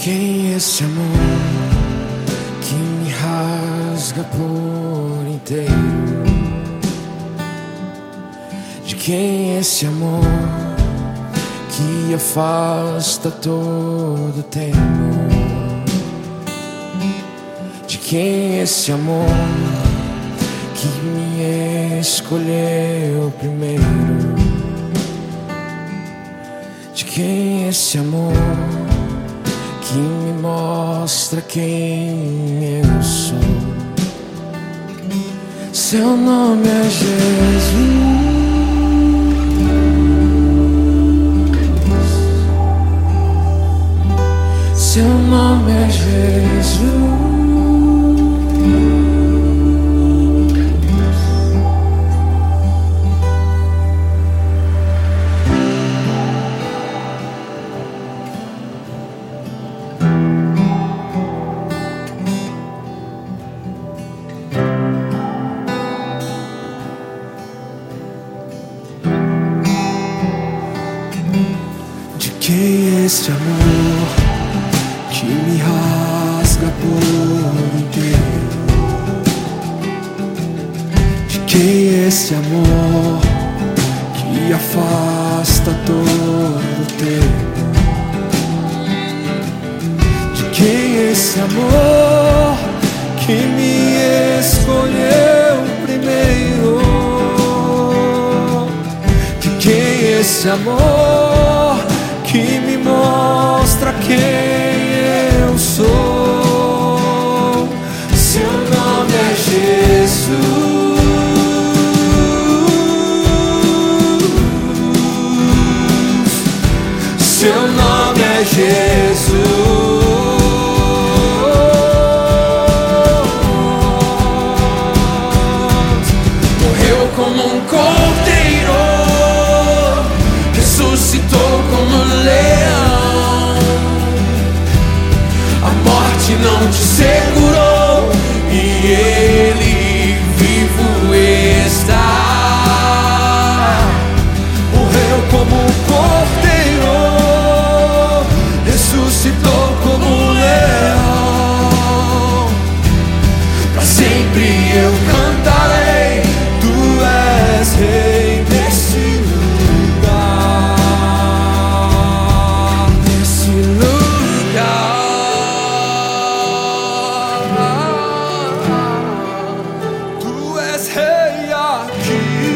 quem é esse amor que me rasga por inteiro? De quem é esse amor que afasta todo temor? De quem é esse amor que me escolheu primeiro? De quem é esse amor que me mostra quem eu sou? Seu nome é Jesus. Seu nome é Jesus. De quem é esse amor que me rasga por inteiro? De quem é esse amor que afasta todo tempo? De quem é esse amor que me escolheu primeiro? De quem é esse amor que me mostra quem eu sou? Seu nome é Jesus. Seu nome é Jesus. Morreu como um cordeiro, ressuscitou como um leão. A morte não te segurou e ele vivo está. Morreu como um cordeiro, ressuscitou como um leão. Pra sempre eu cantarei, tu és rei nesse lugar, nesse lugar. Tu és rei aqui.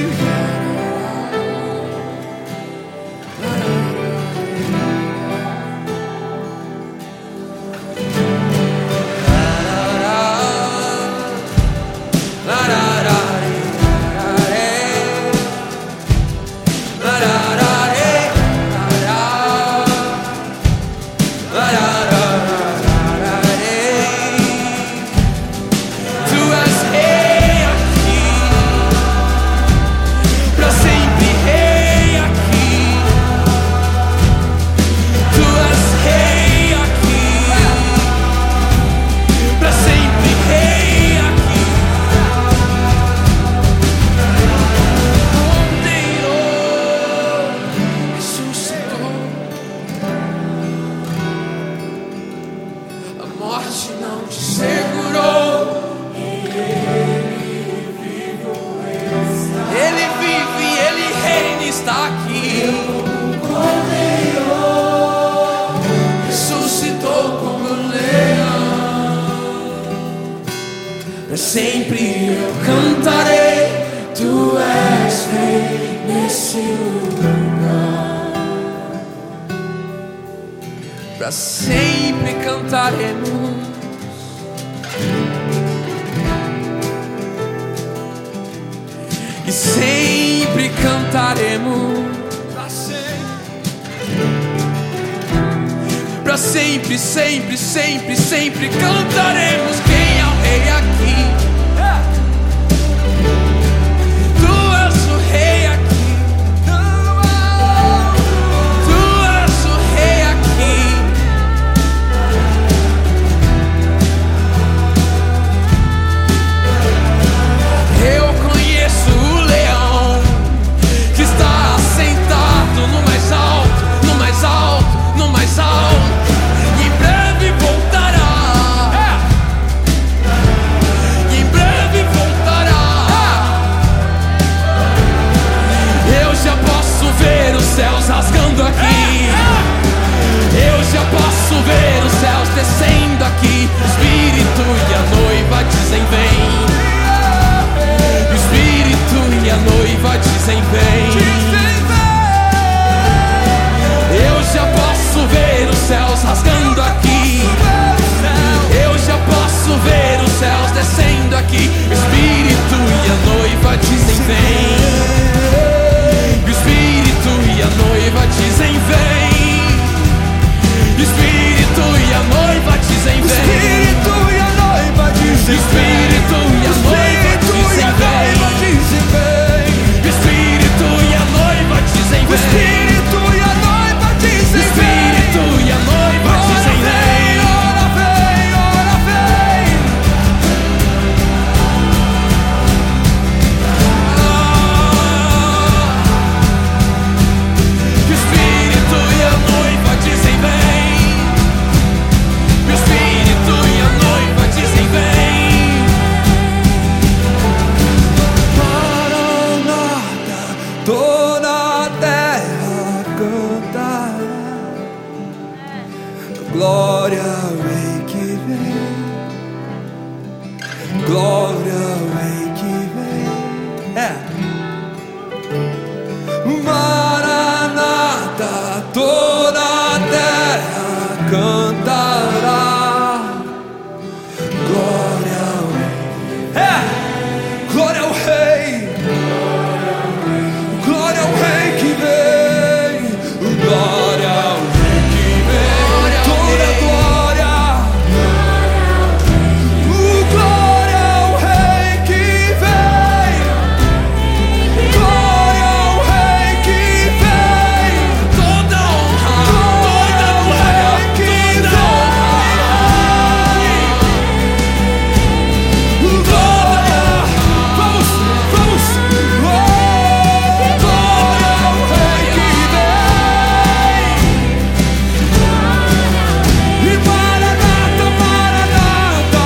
A morte não te segurou, ele vive, ele reina, está aqui. Ressuscitou como um leão. Pra sempre eu cantarei, tu és rei nesse lugar. Pra sempre cantaremos. E sempre cantaremos. Pra sempre, sempre, sempre, sempre cantaremos. Quem é o rei aqui? Tu és o rei aqui. Tu és o rei aqui. Eu conheço o leão que está sentado no mais alto, no mais alto, no mais alto. E Glória ao Rei que vem, glória ao Rei que vem. Maranata, toda a terra cantará. Glória ao Rei. Glória ao Rei. Glória ao Rei que vem. Glória ao Rei que vem. Toda glória. Glória ao Rei que vem. Glória ao Rei que vem. Toda honra. Toda glória que vem. Glória. Vamos. Glória ao Rei que vem. E Maranata, Maranata,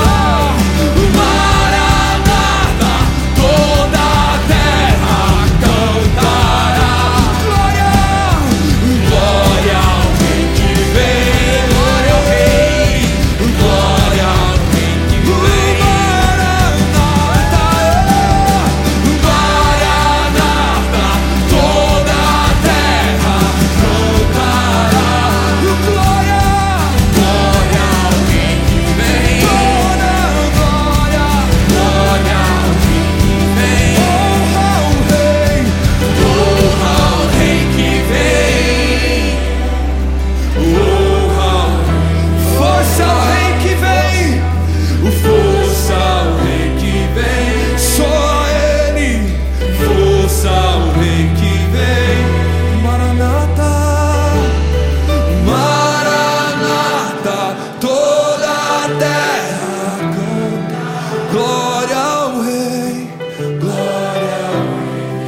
Maranata, toda a terra cantará. Glória, glória ao Rei que vem. Glória ao Rei, glória ao Rei que vem. Maranata, Maranata, toda a terra cantará. Glória, glória ao Rei que vem. Toda glória, glória ao Rei que vem. Honra ao Rei, honra ao Rei que vem. Honra ao força ao Rei que vem. Força ao Rei que vem. Só a Ele, força ao Rei que vem. Maranata, Maranata, toda a terra canta. Glória ao Rei, glória ao Rei.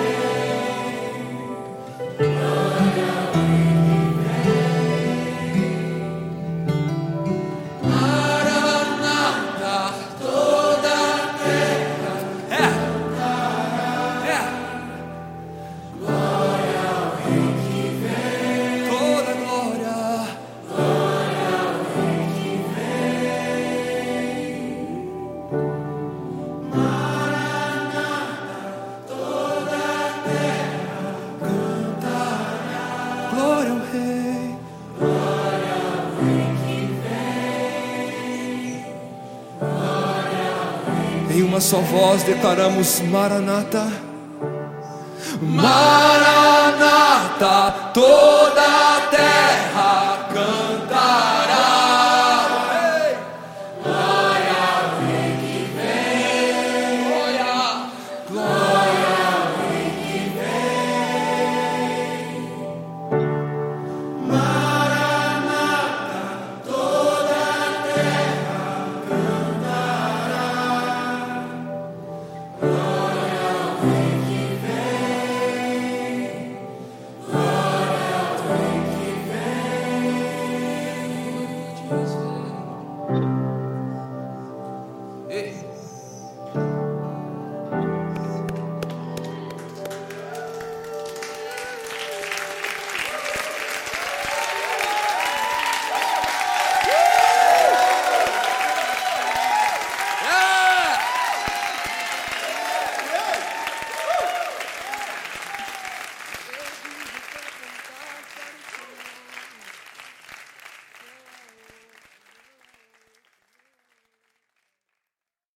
Maranata, toda a terra. Glória ao Rei que vem. Toda glória. Glória ao Rei que vem. Maranata, toda a terra cantará. Glória ao Rei. Glória ao Rei que vem. Em uma só voz declaramos Maranata. Maranata, toda a terra cantará.